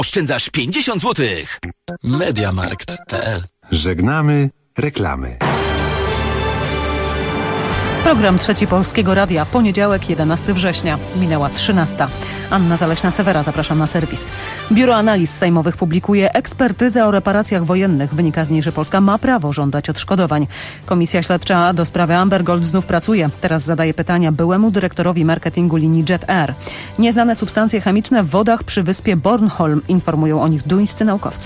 oszczędzasz 50 zł. Mediamarkt.pl. Żegnamy reklamy. Program Trzeci Polskiego Radia. Poniedziałek, 11 września. Minęła 13. Anna Zaleśna-Sewera, zapraszam na serwis. Biuro Analiz Sejmowych publikuje ekspertyzę o reparacjach wojennych. Wynika z niej, że Polska ma prawo żądać odszkodowań. Komisja Śledcza do sprawy Amber Gold znów pracuje. Teraz zadaje pytania byłemu dyrektorowi marketingu linii Jet Air. Nieznane substancje chemiczne w wodach przy wyspie Bornholm. Informują o nich duńscy naukowcy.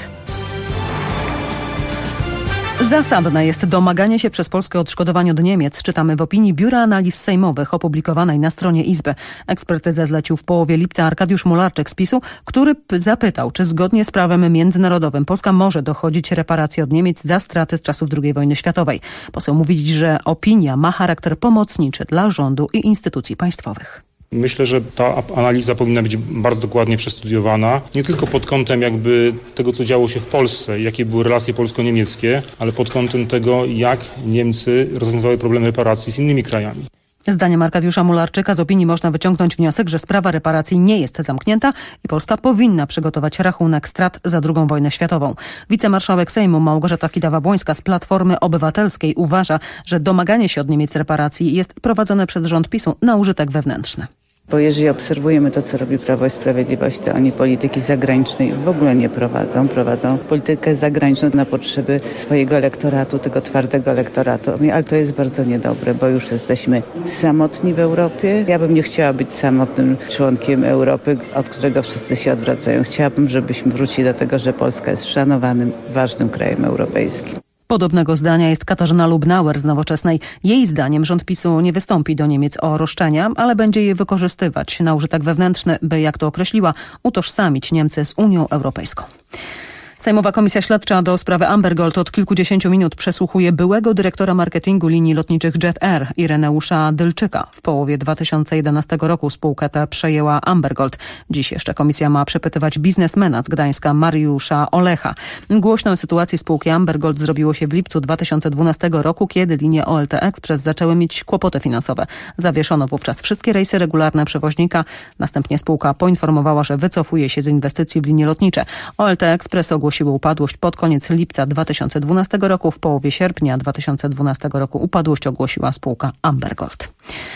Zasadne jest domaganie się przez Polskę odszkodowań od Niemiec, czytamy w opinii Biura Analiz Sejmowych opublikowanej na stronie Izby. Ekspertyzę zlecił w połowie lipca Arkadiusz Mularczyk z PiS-u, który zapytał, czy zgodnie z prawem międzynarodowym Polska może dochodzić reparacji od Niemiec za straty z czasów II wojny światowej. Poseł mówi, że opinia ma charakter pomocniczy dla rządu i instytucji państwowych. Myślę, że ta analiza powinna być bardzo dokładnie przestudiowana, nie tylko pod kątem jakby tego, co działo się w Polsce, jakie były relacje polsko-niemieckie, ale pod kątem tego, jak Niemcy rozwiązywały problemy reparacji z innymi krajami. Zdaniem Arkadiusza Mularczyka z opinii można wyciągnąć wniosek, że sprawa reparacji nie jest zamknięta i Polska powinna przygotować rachunek strat za II wojnę światową. Wicemarszałek Sejmu Małgorzata Kidawa-Błońska z Platformy Obywatelskiej uważa, że domaganie się od Niemiec reparacji jest prowadzone przez rząd PiS-u na użytek wewnętrzny. Bo jeżeli obserwujemy to, co robi Prawo i Sprawiedliwość, to oni polityki zagranicznej w ogóle nie prowadzą. Prowadzą politykę zagraniczną na potrzeby swojego elektoratu, tego twardego elektoratu. Ale to jest bardzo niedobre, bo już jesteśmy samotni w Europie. Ja bym nie chciała być samotnym członkiem Europy, od którego wszyscy się odwracają. Chciałabym, żebyśmy wrócili do tego, że Polska jest szanowanym, ważnym krajem europejskim. Podobnego zdania jest Katarzyna Lubnauer z Nowoczesnej. Jej zdaniem rząd PiS-u nie wystąpi do Niemiec o roszczenia, ale będzie je wykorzystywać na użytek wewnętrzny, by, jak to określiła, utożsamić Niemcy z Unią Europejską. Sejmowa Komisja Śledcza do sprawy Amber Gold od kilkudziesięciu minut przesłuchuje byłego dyrektora marketingu linii lotniczych Jet Air, Ireneusza Dylczyka. W połowie 2011 roku spółkę tę przejęła Amber Gold. Dziś jeszcze komisja ma przepytywać biznesmena z Gdańska Mariusza Olecha. Głośno o sytuacji spółki Amber Gold zrobiło się w lipcu 2012 roku, kiedy linie OLT Express zaczęły mieć kłopoty finansowe. Zawieszono wówczas wszystkie rejsy regularne przewoźnika. Następnie spółka poinformowała, że wycofuje się z inwestycji w linie lotnicze. OLT Express ogłosiły upadłość pod koniec lipca 2012 roku. W połowie sierpnia 2012 roku upadłość ogłosiła spółka Amber Gold.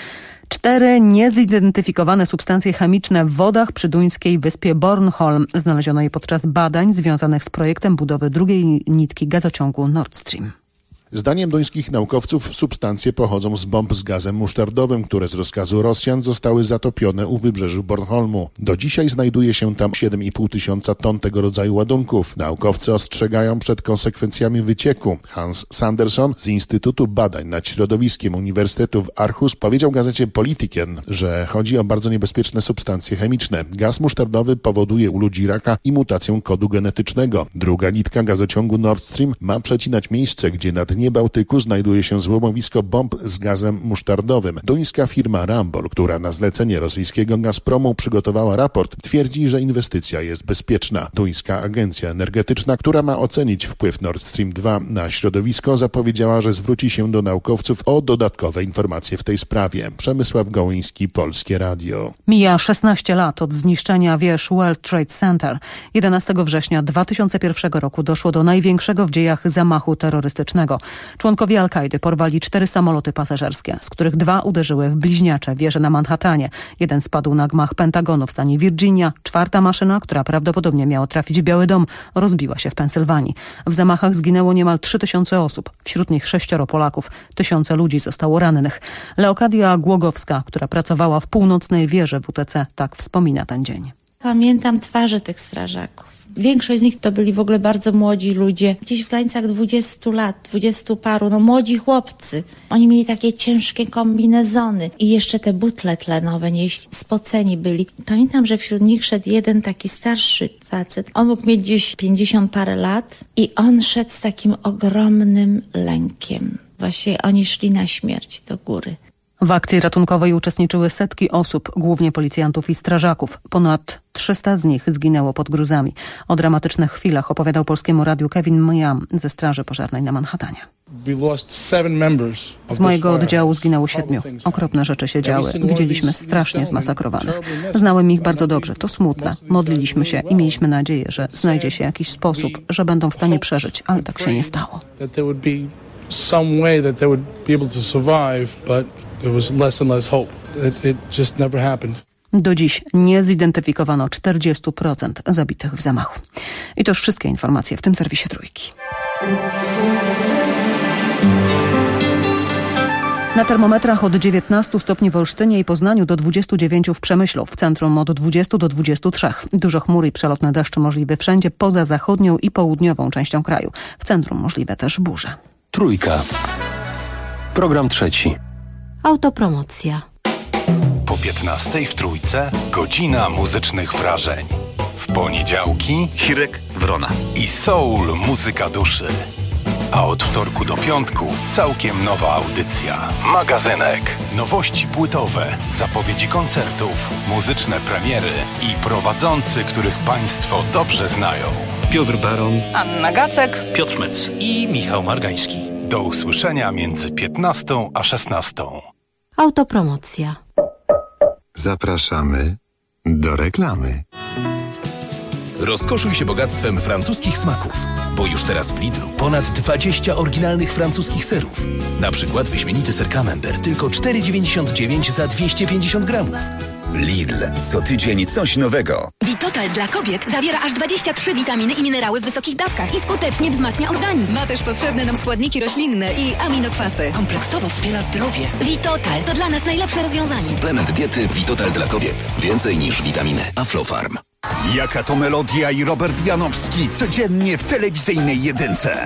4 niezidentyfikowane substancje chemiczne w wodach przy duńskiej wyspie Bornholm. Znaleziono je podczas badań związanych z projektem budowy drugiej nitki gazociągu Nord Stream. Zdaniem duńskich naukowców substancje pochodzą z bomb z gazem musztardowym, które z rozkazu Rosjan zostały zatopione u wybrzeżu Bornholmu. Do dzisiaj znajduje się tam 7,5 tysiąca ton tego rodzaju ładunków. Naukowcy ostrzegają przed konsekwencjami wycieku. Hans Sanderson z Instytutu Badań nad Środowiskiem Uniwersytetu w Aarhus powiedział gazecie Politiken, że chodzi o bardzo niebezpieczne substancje chemiczne. Gaz musztardowy powoduje u ludzi raka i mutację kodu genetycznego. Druga nitka gazociągu Nord Stream ma przecinać miejsce, gdzie na dnie Bałtyku znajduje się złomowisko bomb z gazem musztardowym. Duńska firma Rambol, która na zlecenie rosyjskiego Gazpromu przygotowała raport, twierdzi, że inwestycja jest bezpieczna. Duńska agencja energetyczna, która ma ocenić wpływ Nord Stream 2 na środowisko, zapowiedziała, że zwróci się do naukowców o dodatkowe informacje w tej sprawie. Przemysław Gołyński, Polskie Radio. Mija 16 lat od zniszczenia wież World Trade Center. 11 września 2001 roku doszło do największego w dziejach zamachu terrorystycznego. Członkowie Al-Kaidy porwali 4 samoloty pasażerskie, z których 2 uderzyły w bliźniacze wieże na Manhattanie. Jeden spadł na gmach Pentagonu w stanie Virginia. 4. maszyna, która prawdopodobnie miała trafić w Biały Dom, rozbiła się w Pensylwanii. W zamachach zginęło niemal 3000 osób, wśród nich 6 Polaków. Tysiące ludzi zostało rannych. Leokadia Głogowska, która pracowała w północnej wieży WTC, tak wspomina ten dzień. Pamiętam twarze tych strażaków. Większość z nich to byli w ogóle bardzo młodzi ludzie, gdzieś w granicach 20 lat, 20 paru, młodzi chłopcy. Oni mieli takie ciężkie kombinezony i jeszcze te butle tlenowe nieśli, spoceni byli. Pamiętam, że wśród nich szedł jeden taki starszy facet. On mógł mieć gdzieś 50 parę lat i on szedł z takim ogromnym lękiem. Właśnie oni szli na śmierć do góry. W akcji ratunkowej uczestniczyły setki osób, głównie policjantów i strażaków. Ponad 300 z nich zginęło pod gruzami. O dramatycznych chwilach opowiadał Polskiemu Radiu Kevin Myam ze Straży Pożarnej na Manhattanie. Z mojego oddziału zginęło 7. Okropne rzeczy się działy. Widzieliśmy strasznie zmasakrowanych. Znałem ich bardzo dobrze. To smutne. Modliliśmy się i mieliśmy nadzieję, że znajdzie się jakiś sposób, że będą w stanie przeżyć, ale tak się nie stało. Some way that they would be able to survive, but there was less and less hope. It just never happened. Do dziś nie zidentyfikowano 40% zabitych w zamachu. I to już wszystkie informacje w tym serwisie Trójki. Na termometrach od 19 stopni w Olsztynie i Poznaniu do 29 w Przemyślu. W centrum od 20 do 23. Dużo chmur i przelotne deszcze możliwe wszędzie poza zachodnią i południową częścią kraju. W centrum możliwe też burze. Trójka. Program trzeci. Autopromocja. Po 15 w Trójce godzina muzycznych wrażeń. W poniedziałki Hirek Wrona i soul muzyka duszy. A od wtorku do piątku całkiem nowa audycja. Magazynek. Nowości płytowe, zapowiedzi koncertów, muzyczne premiery i prowadzący, których Państwo dobrze znają. Piotr Baron, Anna Gacek, Piotr Mec i Michał Margański. Do usłyszenia między 15 a 16. Autopromocja. Zapraszamy do reklamy. Rozkoszuj się bogactwem francuskich smaków, bo już teraz w Lidlu ponad 20 oryginalnych francuskich serów. Na przykład wyśmienity ser Camembert tylko 4,99 za 250 gramów. Lidl. Co tydzień coś nowego. Vitotal dla kobiet zawiera aż 23 witaminy i minerały w wysokich dawkach i skutecznie wzmacnia organizm. Ma też potrzebne nam składniki roślinne i aminokwasy. Kompleksowo wspiera zdrowie. Vitotal to dla nas najlepsze rozwiązanie. Suplement diety Vitotal dla kobiet. Więcej niż witaminy. Aflofarm. Jaka to melodia i Robert Janowski codziennie w telewizyjnej jedynce.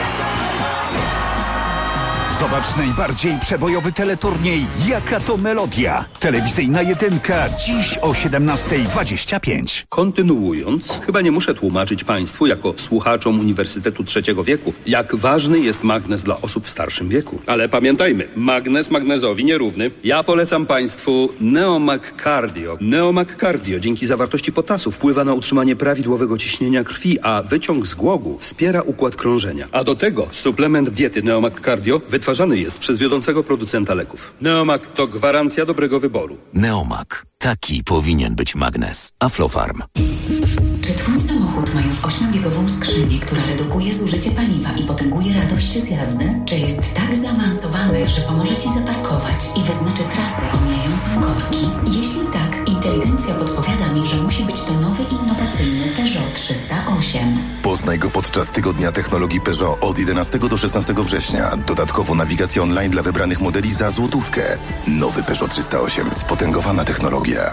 Zobacz najbardziej przebojowy teleturniej Jaka to melodia. Telewizyjna jedynka dziś o 17:25. Kontynuując, chyba nie muszę tłumaczyć Państwu jako słuchaczom Uniwersytetu Trzeciego Wieku, jak ważny jest magnez dla osób w starszym wieku. Ale pamiętajmy, magnez magnezowi nierówny. Ja polecam Państwu Neomag Cardio. Neomag Cardio dzięki zawartości potasu wpływa na utrzymanie prawidłowego ciśnienia krwi, a wyciąg z głogu wspiera układ krążenia. A do tego suplement diety Neomag Cardio wytwarzany jest przez wiodącego producenta leków. Neomag to gwarancja dobrego wyboru. Neomag. Taki powinien być magnes. Aflofarm. Czy twój samochód ma już 8-biegową skrzynię, która redukuje zużycie paliwa i potęguje radość z jazdy? Czy jest tak zaawansowany, że pomoże ci zaparkować i wyznaczy trasę omijającą korki? Jeśli tak, inteligencja podpowiada mi, że musi być to nowy, innowacyjny Peugeot 308. Poznaj go podczas Tygodnia Technologii Peugeot od 11 do 16 września. Dodatkowo nawigacja online dla wybranych modeli za złotówkę. Nowy Peugeot 308. Spotęgowana technologia.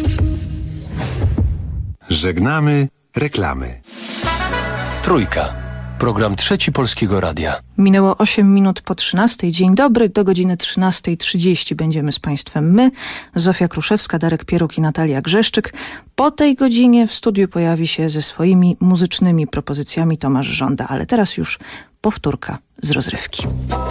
Żegnamy reklamy. Trójka. Program trzeci Polskiego Radia. Minęło 8 minut po 13. Dzień dobry. Do godziny 13:30 będziemy z Państwem my, Zofia Kruszewska, Darek Pieruk i Natalia Grzeszczyk. Po tej godzinie w studiu pojawi się ze swoimi muzycznymi propozycjami Tomasz Żąda. Ale teraz już powtórka z rozrywki.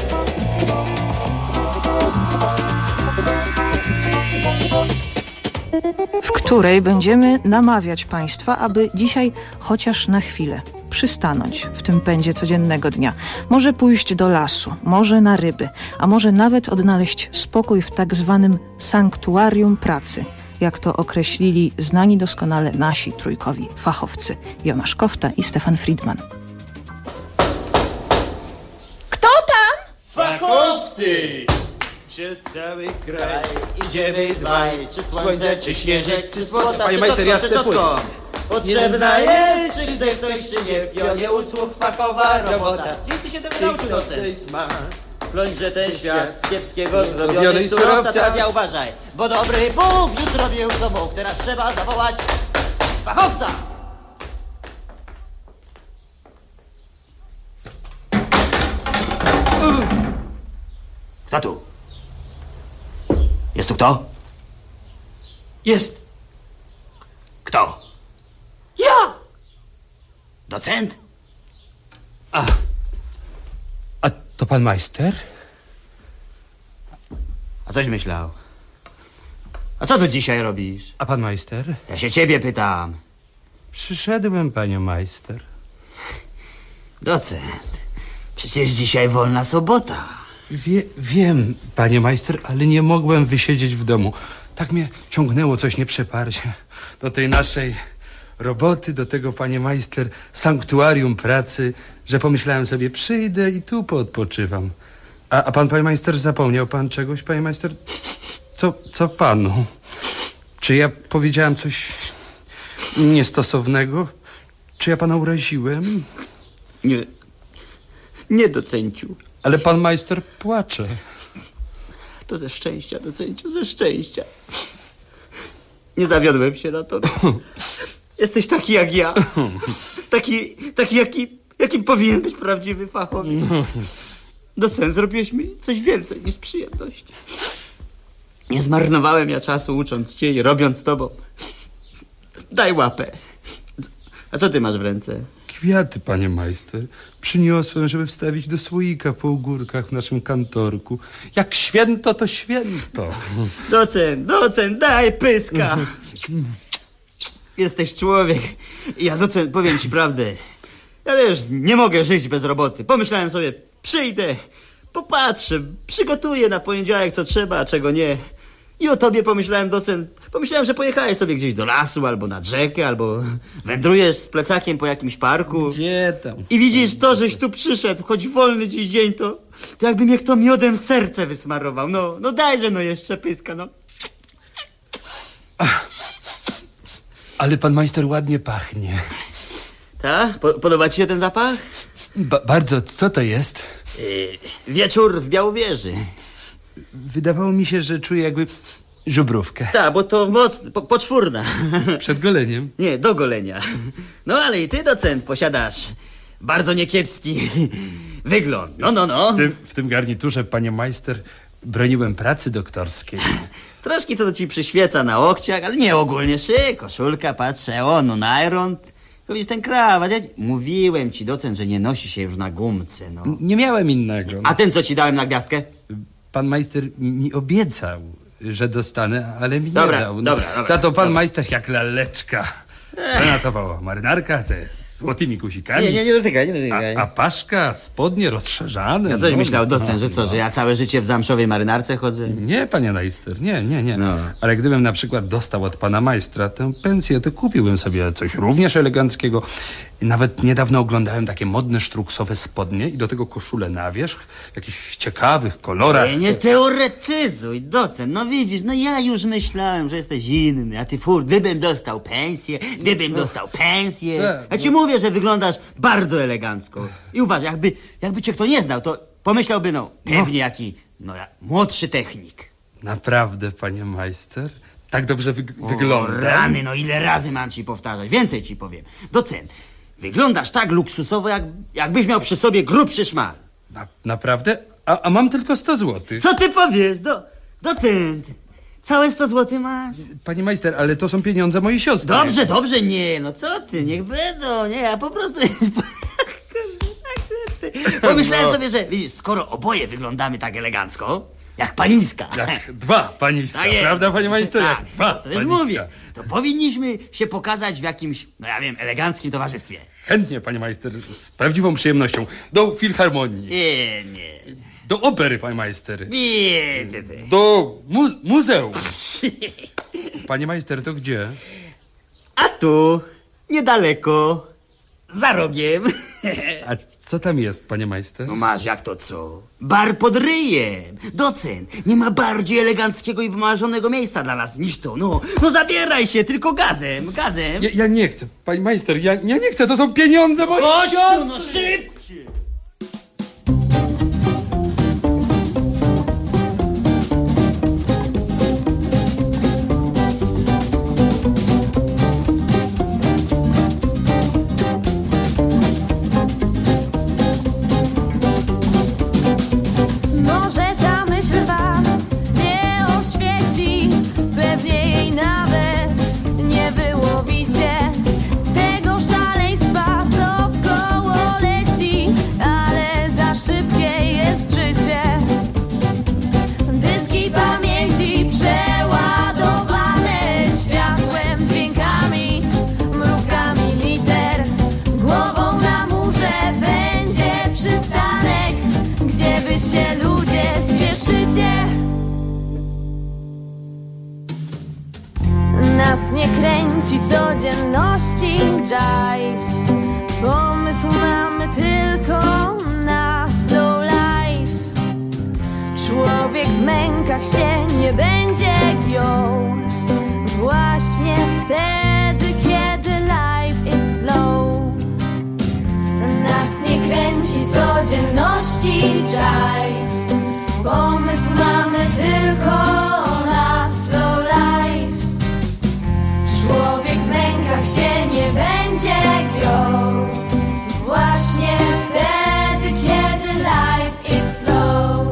W której będziemy namawiać Państwa, aby dzisiaj chociaż na chwilę przystanąć w tym pędzie codziennego dnia. Może pójść do lasu, może na ryby, a może nawet odnaleźć spokój w tak zwanym sanktuarium pracy, jak to określili znani doskonale nasi trójkowi fachowcy Jonasz Kofta i Stefan Friedman. Kto tam? Fachowcy! Przez cały kraj idziemy dwaj, czy słońce, czy śnieżek, czy słota, czy czotką. Potrzebna jest, czy chce ktoś, czy nie, w pionie usług fachowa robota. Gdzieś ty się tego nauczył, docent? Pląć, że ten świat z kiepskiego zrobiony surowca. Teraz ja uważaj, bo dobry Bóg już zrobił co mógł. Teraz trzeba zawołać fachowca! Kto tu? Jest tu kto? Jest! Kto? Ja! Docent? A to pan majster? A coś myślał. A co tu dzisiaj robisz? A pan majster? Ja się ciebie pytam. Przyszedłem, panie majster. Docent, przecież dzisiaj wolna sobota. Wiem, panie majster, ale nie mogłem wysiedzieć w domu. Tak mnie ciągnęło coś nieprzeparcie do tej naszej roboty, do tego, panie majster, sanktuarium pracy, że pomyślałem sobie, przyjdę i tu poodpoczywam. A pan, panie majster, zapomniał pan czegoś, panie majster? Co panu? Czy ja powiedziałem coś niestosownego? Czy ja pana uraziłem? Nie, docenciu. Ale pan majster płacze. To ze szczęścia, docenciu, ze szczęścia. Nie zawiodłem się na tobie. Jesteś taki jak ja. Taki jakim powinien być prawdziwy fachowiec. Docent, zrobiłeś mi coś więcej niż przyjemność. Nie zmarnowałem ja czasu ucząc cię i robiąc z tobą. Daj łapę. A co ty masz w ręce? Kwiaty, panie majster. Przyniosłem, żeby wstawić do słoika po ogórkach w naszym kantorku. Jak święto, to święto. Docent, daj pyska. Jesteś człowiek. Ja, docent, powiem ci prawdę. Ja wiesz, nie mogę żyć bez roboty. Pomyślałem sobie, przyjdę, popatrzę, przygotuję na poniedziałek co trzeba, a czego nie. I o tobie pomyślałem, docent. Pomyślałem, że pojechałeś sobie gdzieś do lasu, albo nad rzekę, albo wędrujesz z plecakiem po jakimś parku. Gdzie tam? I widzisz to, żeś tu przyszedł, choć wolny dziś dzień, to jakby mnie kto miodem serce wysmarował. No dajże no jeszcze pyska, no. Ale pan majster ładnie pachnie. Tak? Podoba ci się ten zapach? Bardzo. Co to jest? Wieczór w Białowieży. Wydawało mi się, że czuję jakby żubrówkę. Tak, bo to mocno, poczwórna. Przed goleniem? Nie, do golenia. No ale i ty, docent, posiadasz bardzo niekiepski wygląd. No. W tym garniturze, panie majster, broniłem pracy doktorskiej. Troszkę to ci przyświeca na łokciach, ale nie ogólnie szyk. Koszulka, patrzę, iron. To widzisz ten krawat. Mówiłem ci, docent, że nie nosi się już na gumce, no. Nie miałem innego. A ten, co ci dałem na gwiazdkę? Pan majster mi obiecał, że dostanę, ale mi nie dał. Dobra. Za to pan majster jak laleczka. Granatowała marynarka ze złotymi guzikami. Nie dotykaj. A paszka, spodnie rozszerzane. Ja coś myślał, docent, że co, że ja całe życie w zamszowej marynarce chodzę? Nie, panie majster, nie. Ale gdybym na przykład dostał od pana majstra tę pensję, to kupiłbym sobie coś również eleganckiego. Nawet niedawno oglądałem takie modne sztruksowe spodnie i do tego koszulę na wierzch w jakichś ciekawych kolorach. Nie teoretyzuj, docent. No widzisz, ja już myślałem, że jesteś inny, a ty gdybym dostał pensję, Ja ci mówię, że wyglądasz bardzo elegancko. I uważaj, jakby cię kto nie znał, to pomyślałby, pewnie jaki, młodszy technik. Naprawdę, panie majster? Tak dobrze wygląda? Rany, ile razy mam ci powtarzać. Więcej ci powiem. Docent, wyglądasz tak luksusowo, jakbyś miał przy sobie grubszy szmal. Naprawdę? A mam tylko 100 złotych. Co ty powiesz? Docent, całe 100 złotych masz? Panie majster, ale to są pieniądze mojej siostry. Dobrze, nie, co ty, niech będą, nie, ja po prostu... Pomyślałem sobie, że widzisz, skoro oboje wyglądamy tak elegancko, jak paniska. Jak dwa paniska, prawda, panie majster? Tak, jak dwa to już mówię. To powinniśmy się pokazać w jakimś, eleganckim towarzystwie. Chętnie, panie majster, z prawdziwą przyjemnością. Do filharmonii. Nie. Do opery, panie majster. Nie. Do muzeum. Panie majster, to gdzie? A tu, niedaleko, za rogiem. A co tam jest, panie majster? Masz, jak to co? Bar pod ryjem. Docent, nie ma bardziej eleganckiego i wymarzonego miejsca dla nas niż to. No zabieraj się, tylko gazem. Ja nie chcę, panie majster, ja nie chcę, to są pieniądze moje. Chodź tu, szybciej. Z tego szaleństwa, co wkoło leci. nie będzie gwiał. Właśnie wtedy, kiedy life is slow. Nas nie kręci codzienności drive. Pomysł mamy tylko na slow life. Człowiek w mękach się nie będzie giął. Właśnie wtedy, kiedy life is slow.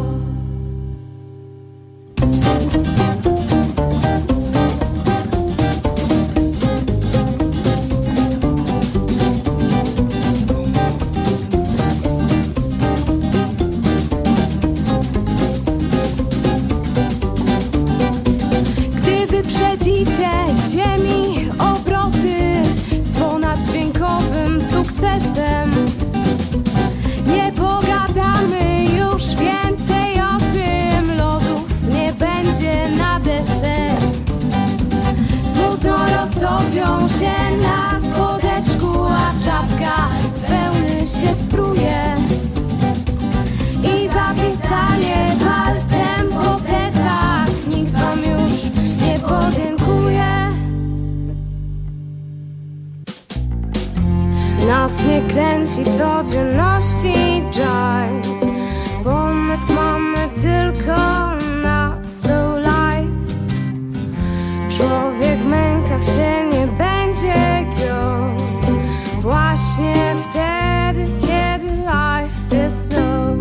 Gdy wyprzedzicie ziemi obroty z ponaddźwiękowym sukcesem, nie pogadamy już więcej o tym, lodów nie będzie na deser. Smutno roztopią się na spodeczku, a czapka z wełny się spruje. I zapisanie palcem po plecach, nikt wam już nie podziękuje. Nas nie kręci codzienności jive. Pomysł mamy tylko na slow life. Człowiek w mękach się nie będzie giął. Właśnie wtedy, kiedy life is slow.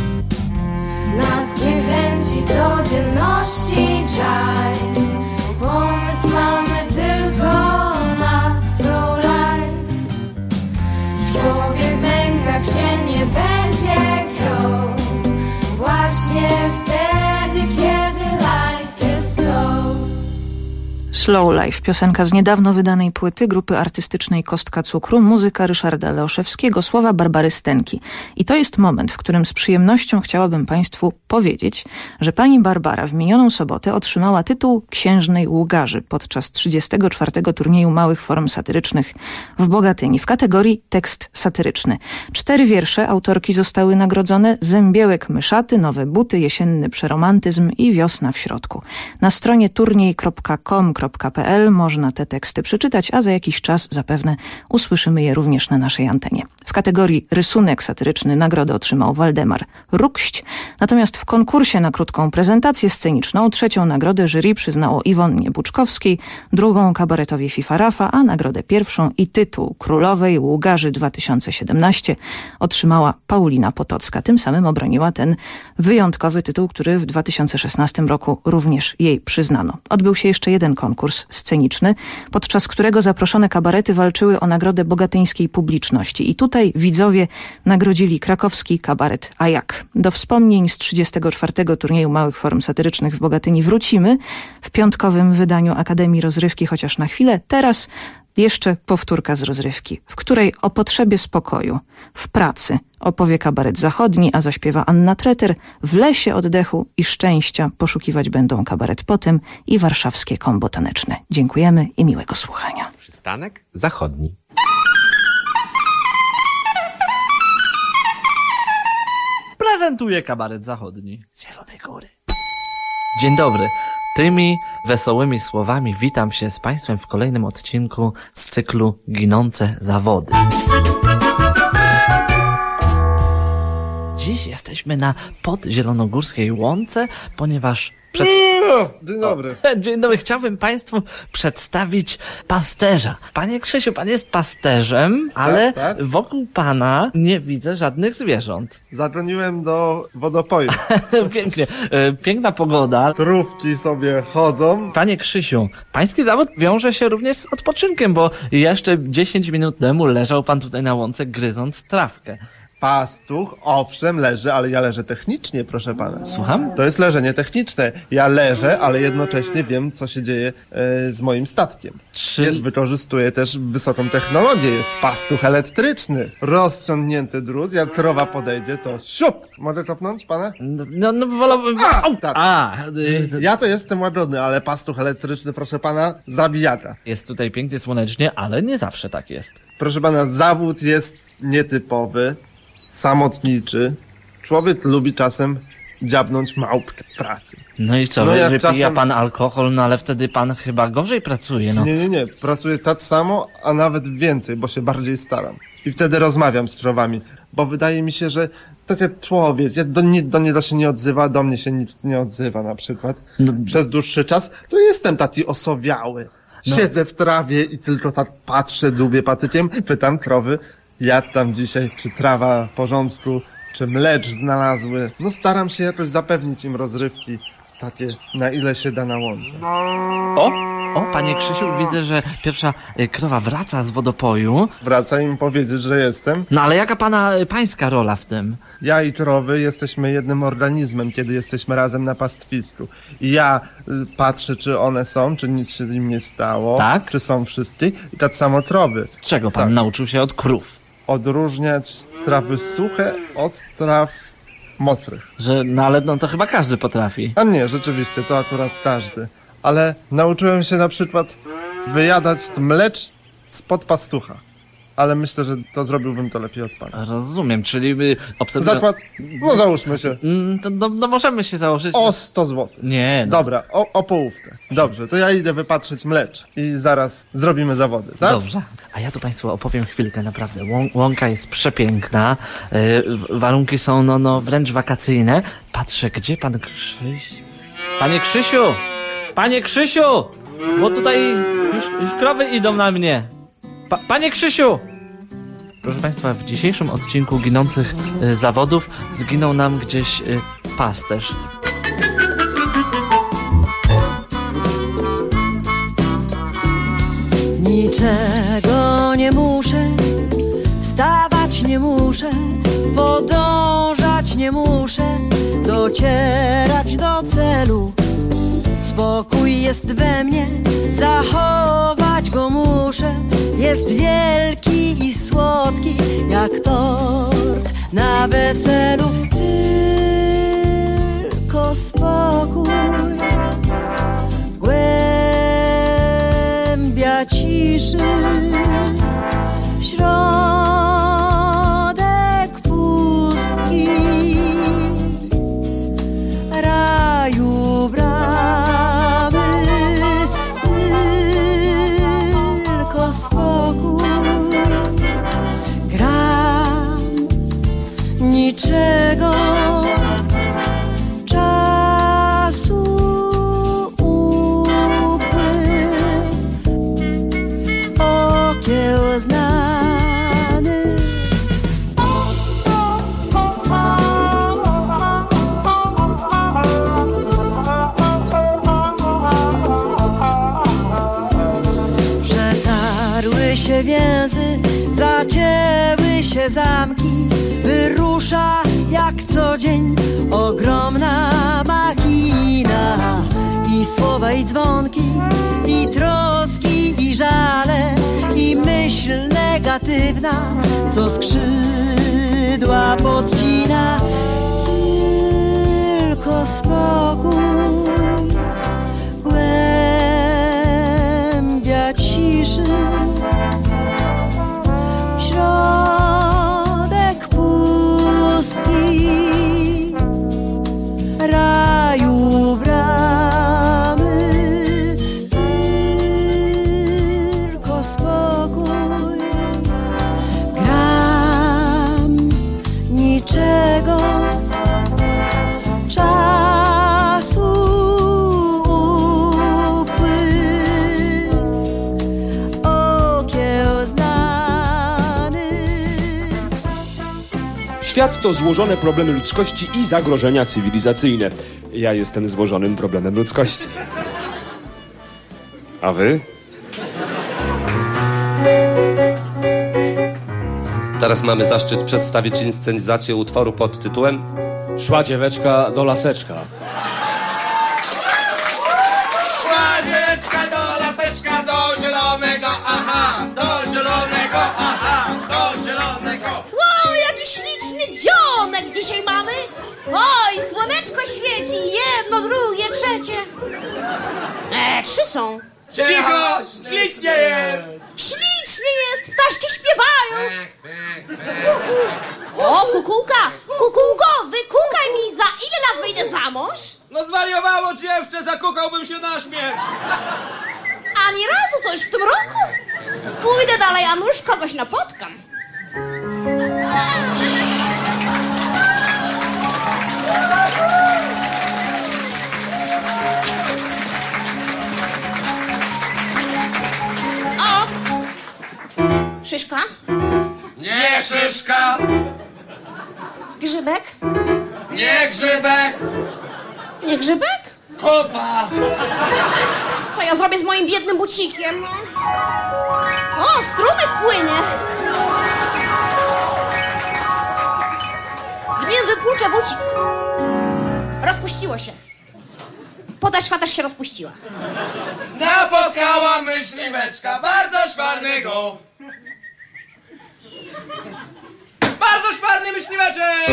Nas nie kręci codzienności jive. Pomysł mamy tylko na slow life. Człowiek w mękach się nie będzie giął. Właśnie wtedy, kiedy life is slow. Slow Life, piosenka z niedawno wydanej płyty grupy artystycznej Kostka Cukru, muzyka Ryszarda Leoszewskiego, słowa Barbary Stenki. I to jest moment, w którym z przyjemnością chciałabym Państwu powiedzieć, że pani Barbara w minioną sobotę otrzymała tytuł księżnej Ługarzy podczas 34. turnieju małych form satyrycznych w Bogatyni w kategorii tekst satyryczny. 4 wiersze autorki zostały nagrodzone: Zębiełek myszaty, nowe buty, jesienny przeromantyzm i wiosna w środku. Na stronie turniej.com.pl można te teksty przeczytać, a za jakiś czas zapewne usłyszymy je również na naszej antenie. W kategorii rysunek satyryczny nagrodę otrzymał Waldemar Rukść, natomiast w konkursie na krótką prezentację sceniczną 3. nagrodę jury przyznało Iwonnie Buczkowskiej, 2. kabaretowi FIFA Rafa, a nagrodę 1. i tytuł Królowej Ługarzy 2017 otrzymała Paulina Potocka. Tym samym obroniła ten wyjątkowy tytuł, który w 2016 roku również jej przyznano. Odbył się jeszcze jeden konkurs sceniczny, podczas którego zaproszone kabarety walczyły o nagrodę bogatyńskiej publiczności. I tutaj widzowie nagrodzili krakowski kabaret A jak. Do wspomnień z 34. turnieju małych form satyrycznych w Bogatyni wrócimy w piątkowym wydaniu Akademii Rozrywki, chociaż na chwilę. Teraz jeszcze powtórka z rozrywki, w której o potrzebie spokoju w pracy opowie kabaret zachodni, a zaśpiewa Anna Treter. W lesie oddechu i szczęścia poszukiwać będą kabaret Potem i warszawskie kombo taneczne. Dziękujemy i miłego słuchania. Przystanek zachodni. Prezentuje kabaret zachodni z Zielonej Góry. Dzień dobry. Tymi wesołymi słowami witam się z Państwem w kolejnym odcinku z cyklu Ginące zawody. Dziś jesteśmy na podzielonogórskiej łące, ponieważ Dzień dobry. Dzień dobry. Chciałbym Państwu przedstawić pasterza. Panie Krzysiu, Pan jest pasterzem, ale tak. Wokół Pana nie widzę żadnych zwierząt. Zadzwoniłem do wodopoju. Pięknie. Piękna pogoda. Krówki sobie chodzą. Panie Krzysiu, Pański zawód wiąże się również z odpoczynkiem, bo jeszcze 10 minut temu leżał Pan tutaj na łące, gryząc trawkę. Pastuch, owszem, leży, ale ja leżę technicznie, proszę pana. Słucham? To jest leżenie techniczne. Ja leżę, ale jednocześnie wiem, co się dzieje z moim statkiem. Wykorzystuję też wysoką technologię. Jest pastuch elektryczny. Rozciągnięty drut, jak krowa podejdzie, to siup! Mogę kopnąć pana? No wolałbym... Tak. Ja to jestem łagodny, ale pastuch elektryczny, proszę pana, zabijaka. Jest tutaj pięknie słonecznie, ale nie zawsze tak jest. Proszę pana, zawód jest nietypowy, samotniczy. Człowiek lubi czasem dziabnąć małpkę w pracy. No i co, ja wypija czasem... pan alkohol, no ale wtedy pan chyba gorzej pracuje, no. Nie. Pracuję tak samo, a nawet więcej, bo się bardziej staram. I wtedy rozmawiam z trawami, bo wydaje mi się, że taki człowiek, do niego się nie odzywa, do mnie się nikt nie odzywa na przykład. Przez dłuższy czas, to jestem taki osowiały. Siedzę w trawie i tylko tak patrzę, dubię patykiem, pytam krowy, jak tam dzisiaj, czy trawa w porządku, czy mlecz znalazły. No staram się jakoś zapewnić im rozrywki takie, na ile się da na łące. O, panie Krzysiu, widzę, że pierwsza krowa wraca z wodopoju. Wraca im powiedzieć, że jestem. No ale jaka pańska rola w tym? Ja i krowy jesteśmy jednym organizmem, kiedy jesteśmy razem na pastwisku. I ja patrzę, czy one są, czy nic się z nim nie stało, tak? Czy są wszystkie. I tak samo krowy. Czego pan nauczył się od krów? Odróżniać trawy suche od traw mokrych. Ale to chyba każdy potrafi. A nie, rzeczywiście, to akurat każdy. Ale nauczyłem się na przykład wyjadać mlecz spod pastucha. Ale myślę, że to zrobiłbym to lepiej od pana. Rozumiem, czyli Zakład? No załóżmy się. No możemy się założyć. O 100 zł. Nie. Dobra, o połówkę. Dobrze, to ja idę wypatrzyć mlecz i zaraz zrobimy zawody, tak? Dobrze. A ja tu państwu opowiem chwilkę, naprawdę. Łąka jest przepiękna. Warunki są wręcz wakacyjne. Patrzę, gdzie pan Krzyś... Panie Krzysiu! Bo tutaj już krowy idą na mnie. Panie Krzysiu! Proszę państwa, w dzisiejszym odcinku Ginących Zawodów zginął nam gdzieś pasterz. Niczego nie muszę, wstawać nie muszę, podążać nie muszę, docierać do celu. Spokój jest we mnie, zachować go muszę. Jest wielki i słodki, jak tort na weselu. Tylko spokój, głębia ciszy, środek pustki, raju bramy. Tylko spokój, gram, niczego, czasu upływ, okiełznany. Przetarły się więzy, zacięły się zamki, wyrusza jak co dzień ogromna machina. I słowa, i dzwonki, i troski, i żale, i myśl negatywna, co skrzydła podcina. Tylko spokój, głębia ciszy, środek pustki, raju bramy. Tylko spokój, gram, niczego, czasu upływ, okiełznany. Świat to złożone problemy ludzkości i zagrożenia cywilizacyjne. Ja jestem złożonym problemem ludzkości. A wy? Teraz mamy zaszczyt przedstawić inscenizację utworu pod tytułem Szła dzieweczka do laseczka. Szła dzieweczka do laseczka, do zielonego, aha, do zielonego, aha, do zielonego. Wow, jaki śliczny dzionek dzisiaj mamy. Oj, słoneczko świeci, jedno, drugie, trzecie. Trzy są. Cicho, ślicznie jest. Ślicznie jest, ptaszki śpiewają. O, kukułka, kukułko, wykukaj mi, za ile lat wyjdę A mąż? No zwariowało dziewczę, zakochałbym się na śmierć. Ani razu, to już w tym roku. Pójdę dalej, a nuż kogoś napotkam. O! Szyszka? Nie szyszka. Grzybek? Nie grzybek. Nie grzybek? Kopa. Co ja zrobię z moim biednym bucikiem? O, strumyk płynie. W nim wypłuczę bucik. Rozpuściło się. Podasz się rozpuściła. Napotkała myśliweczka bardzo szwarnego. Bardzo szwarny myśliweczek.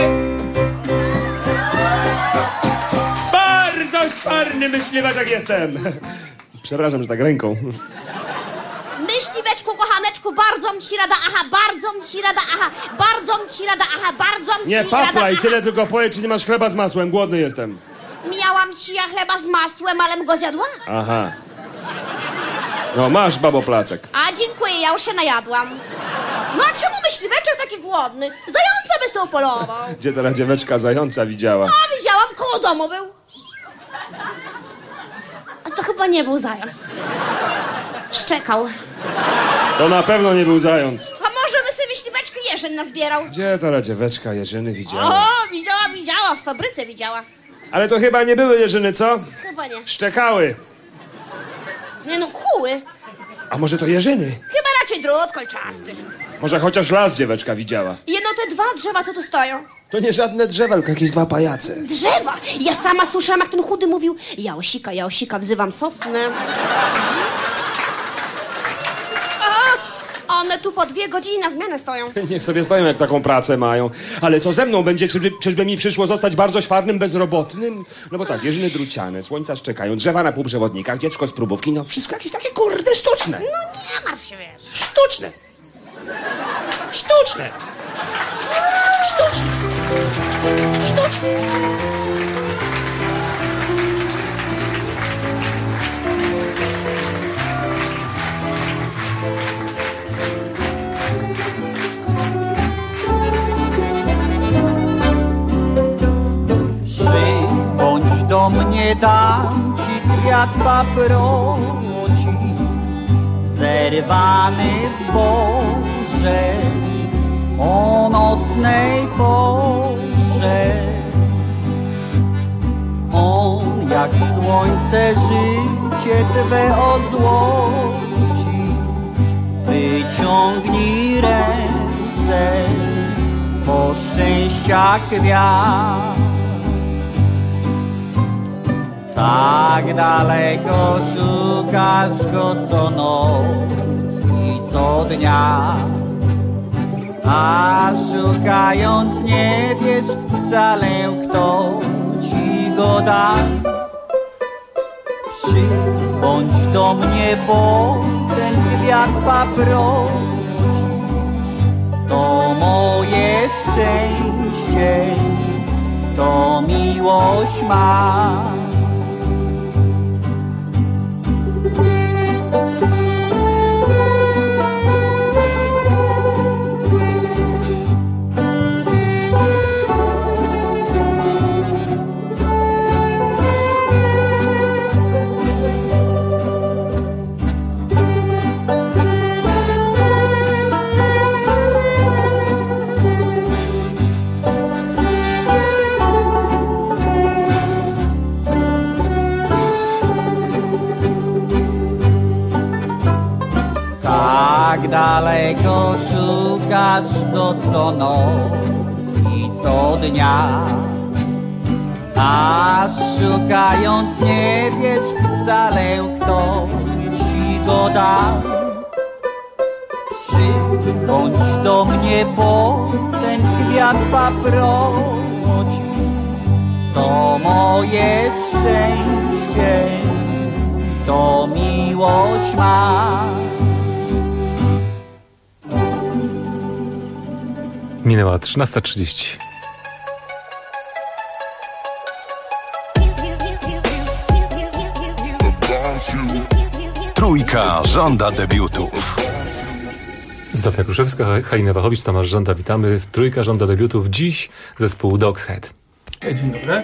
Bardzo szwarny myśliweczek jestem. Przepraszam, że tak ręką. Myśliweczku, kochaneczku, bardzo ci rada, aha, bardzo ci rada, aha, bardzo ci rada, aha, bardzo ci Nie rada, paplaj, aha. tyle tylko powiedz, czy nie masz chleba z masłem, głodny jestem. Miałam ci ja chleba z masłem, alem go zjadła. Aha. No masz, babo, placek. A, dziękuję, ja już się najadłam. No a czemu myśliweczek taki głodny? Zająca by sobie upolował. Gdzie teraz dzieweczka zająca widziała? A, widziałam, koło domu był. A to chyba nie był zając. Szczekał. To na pewno nie był zając. A może by sobie myśliweczkę jeżyn nazbierał? Gdzie teraz dzieweczka jeżyny widziała? O, widziała, w fabryce widziała. Ale to chyba nie były jeżyny, co? Chyba nie. Szczekały. Nie no, kuły. A może to jeżyny? Chyba raczej drut kolczasty. Może chociaż las dzieweczka widziała. Jeno te dwa drzewa, co tu stoją? To nie żadne drzewa, tylko jakieś dwa pajace. Drzewa! Ja sama słyszałam, jak ten chudy mówił: ja osika, wzywam sosnę. A one tu po 2 godziny na zmianę stoją. Niech sobie stoją, jak taką pracę mają. Ale co ze mną będzie? Czyżby mi przyszło zostać bardzo szwarnym bezrobotnym? No bo tak, jeżyny druciane, słońca szczekają, drzewa na półprzewodnikach, dziecko z próbówki, no wszystko jakieś takie kurde sztuczne. No nie martw się, wiesz. Sztuczne. Sztuczne. Sztuczne. Sztuczne. Bądź do mnie, dam ci kwiat paproci, zerwany w porze, o nocnej porze. On jak słońce życie twe ozłoci, wyciągnij ręce po szczęścia kwiat. Tak daleko szukasz go co noc i co dnia, a szukając nie wiesz wcale, kto ci go da. Przybądź do mnie, bo ten kwiat paproci to moje szczęście, to miłość ma. Tak daleko szukasz go co noc i co dnia, a szukając nie wiesz wcale, kto ci go da. Przybądź do mnie, bo ten kwiat paproci to moje szczęście, to miłość ma. Minęła 13:30. Trójka żąda debiutów. Zofia Kruszewska, Halina Wachowicz, Tomasz Żąda. Witamy w Trójka żąda debiutów. Dziś zespół Dog's Head. Dzień dobry.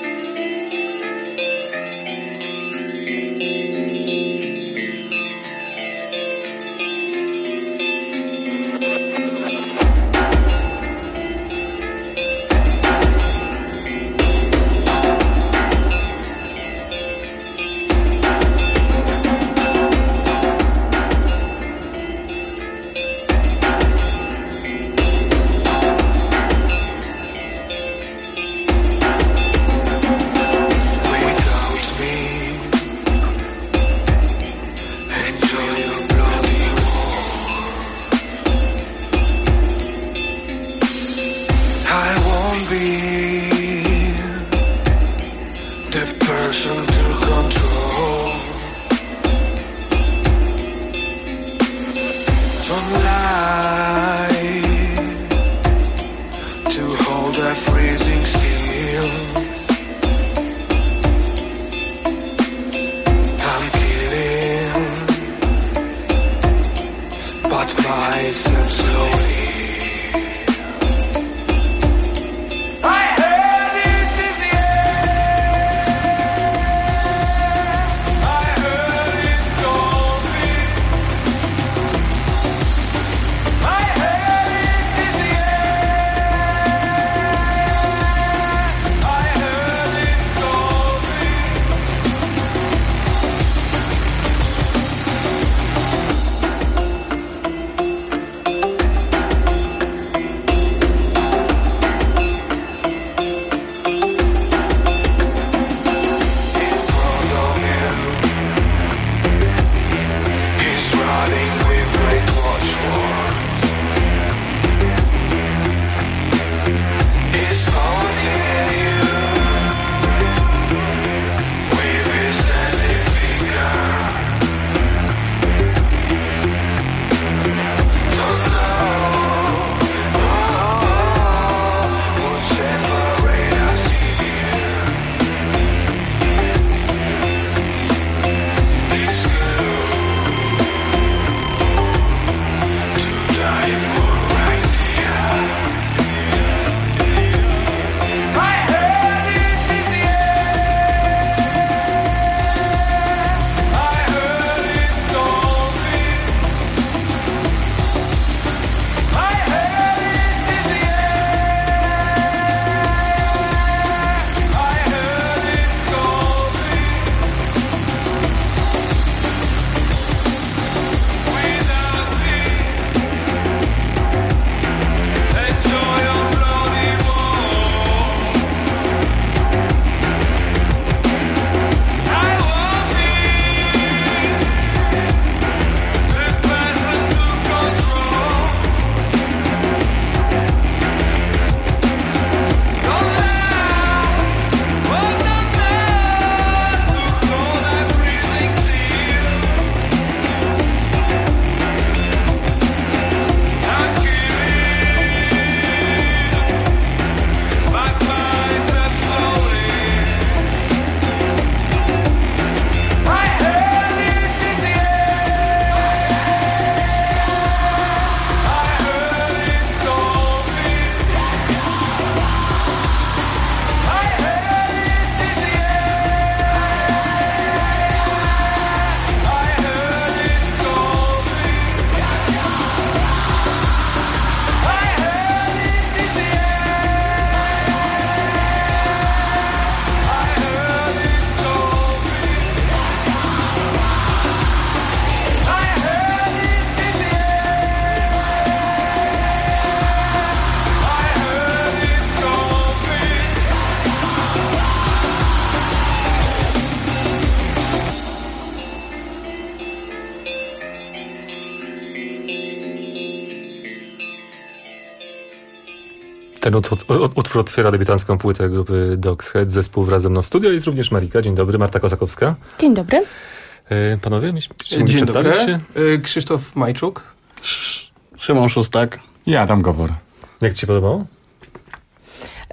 Ten utwór otwiera debiutancką płytę grupy Dog's Head. Zespół wraz ze mną w studio. Jest również Marika. Dzień dobry. Marta Kosakowska. Dzień dobry. Panowie, Dzień przedstawić dobry. się? Krzysztof Majczuk. Szymon Szóstak. Ja, Adam Gowor. Jak ci się podobało?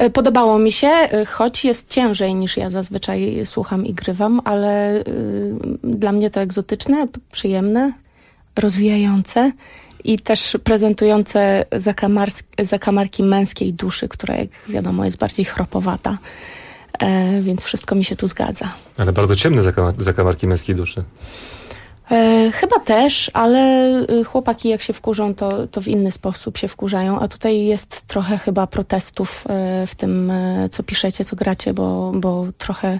Podobało mi się, choć jest ciężej niż ja zazwyczaj słucham i grywam, ale dla mnie to egzotyczne, przyjemne, rozwijające i też prezentujące zakamarki męskiej duszy, która jak wiadomo jest bardziej chropowata, więc wszystko mi się tu zgadza. Ale bardzo ciemne zakamarki męskiej duszy. Chyba też, ale chłopaki jak się wkurzą, to w inny sposób się wkurzają, a tutaj jest trochę chyba protestów w tym, co piszecie, co gracie, bo trochę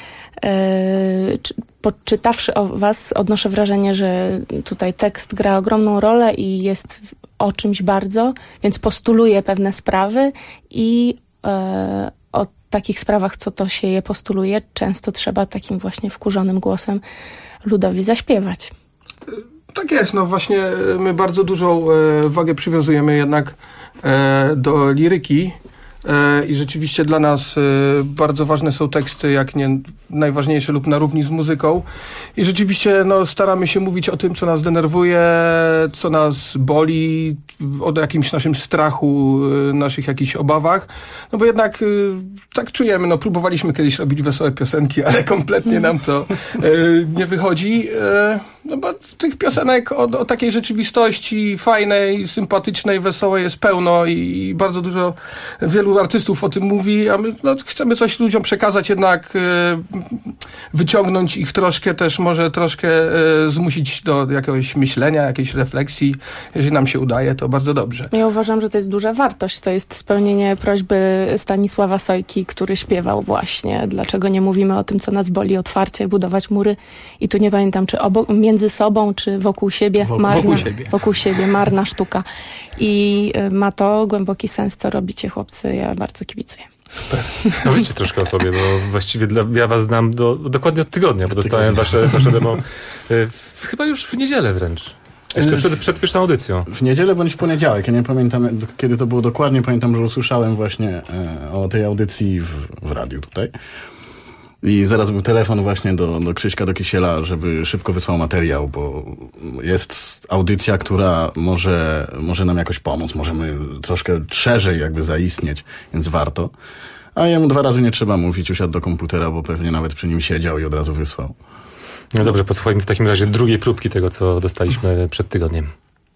poczytawszy o was, odnoszę wrażenie, że tutaj tekst gra ogromną rolę i jest o czymś bardzo, więc postuluje pewne sprawy i o takich sprawach, co to się je postuluje, często trzeba takim właśnie wkurzonym głosem ludowi zaśpiewać. Tak jest, no właśnie my bardzo dużą wagę przywiązujemy jednak do liryki i rzeczywiście dla nas bardzo ważne są teksty, jak nie najważniejsze lub na równi z muzyką i rzeczywiście no, staramy się mówić o tym, co nas denerwuje, co nas boli, o jakimś naszym strachu, naszych jakichś obawach, no bo jednak tak czujemy, no próbowaliśmy kiedyś robić wesołe piosenki, ale kompletnie nam to nie wychodzi, no bo tych piosenek o takiej rzeczywistości fajnej, sympatycznej, wesołej jest pełno i bardzo dużo wielu artystów o tym mówi, a my no, chcemy coś ludziom przekazać, jednak wyciągnąć ich troszkę też, może troszkę zmusić do jakiegoś myślenia, jakiejś refleksji. Jeżeli nam się udaje, to bardzo dobrze. Ja uważam, że to jest duża wartość. To jest spełnienie prośby Stanisława Sojki, który śpiewał właśnie. Dlaczego nie mówimy o tym, co nas boli, otwarcie, budować mury. I tu nie pamiętam, czy między sobą, czy wokół siebie. Wokół siebie, marna sztuka. I ma to głęboki sens, co robicie, chłopcy. Ja bardzo kibicuję. Super. No wiecie troszkę o sobie, bo właściwie ja was znam dokładnie od tygodnia, bo dostałem wasze demo chyba już w niedzielę wręcz. Jeszcze przed pierwszą audycją. W niedzielę bądź w poniedziałek. Ja nie pamiętam, kiedy to było dokładnie. Pamiętam, że usłyszałem właśnie o tej audycji w radiu tutaj. I zaraz był telefon właśnie do Krzyśka, do Kisiela, żeby szybko wysłał materiał, bo jest audycja, która może nam jakoś pomóc. Możemy troszkę szerzej jakby zaistnieć, więc warto. A jemu 2 razy nie trzeba mówić, usiadł do komputera, bo pewnie nawet przy nim siedział i od razu wysłał. No dobrze, posłuchajmy w takim razie drugiej próbki tego, co dostaliśmy przed tygodniem.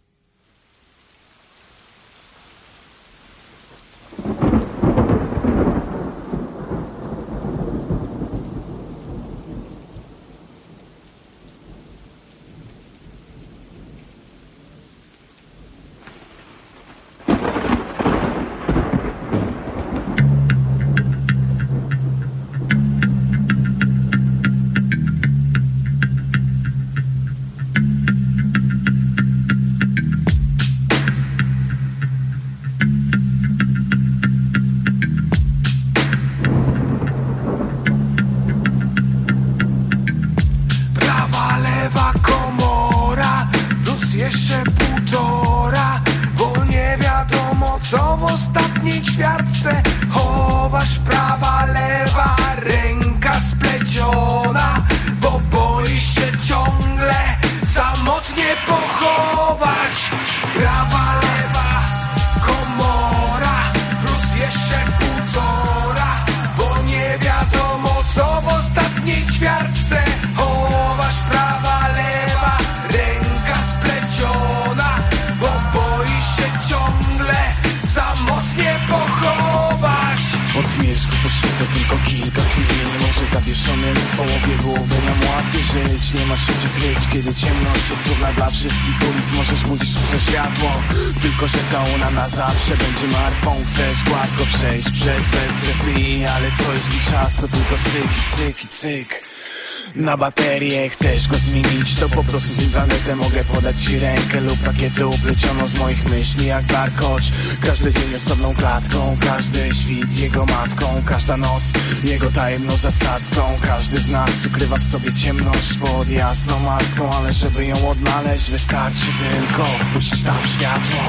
Na baterię chcesz go zmienić, to po prostu z planetem mogę podać ci rękę lub rakietę uplecioną z moich myśli jak warkocz. Każdy dzień osobną klatką, każdy świt jego matką, każda noc jego tajemną zasadzką. Każdy z nas ukrywa w sobie ciemność pod jasną maską, ale żeby ją odnaleźć wystarczy tylko wpuścić tam światło.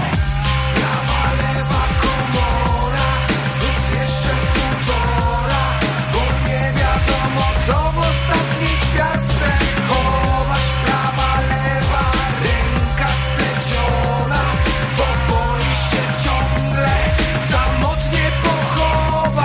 Prawa, lewa komora, plus jeszcze 1,5, bo nie wiadomo co w ostatniej ćwiartce chowasz. Prawa, lewa, ręka spleciona, bo boisz się ciągle samotnie pochować.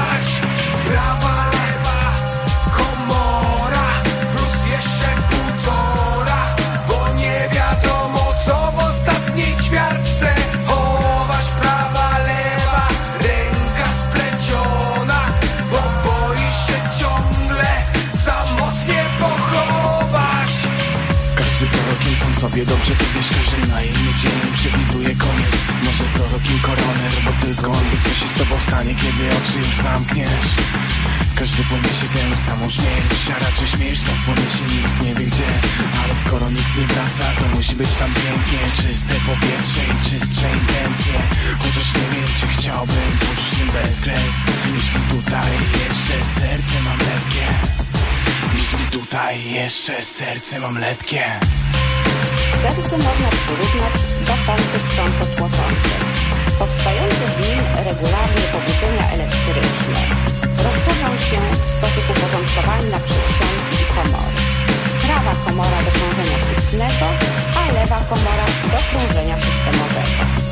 stanie, kiedy oczy już zamkniesz? Każdy poniesie tę samą śmierć, a raczej śmierć nas poniesie, nikt nie wie gdzie. Ale skoro nikt nie wraca, to musi być tam pięknie. Czyste powietrze i czystsze intencje. Chociaż nie wiem, czy chciałbym pójść w tym bez kres. Jeśli tutaj jeszcze serce mam lepkie. Jeśli tutaj jeszcze serce mam lepkie. Serce można przyrównać do pompy ssąco-tłoczącej. Powstające w nim regularnie pobudzenia elektryczne rozchodzą się w sposób uporządkowany na przedsionki i komory. Prawa komora do krążenia płucnego, a lewa komora do krążenia systemowego.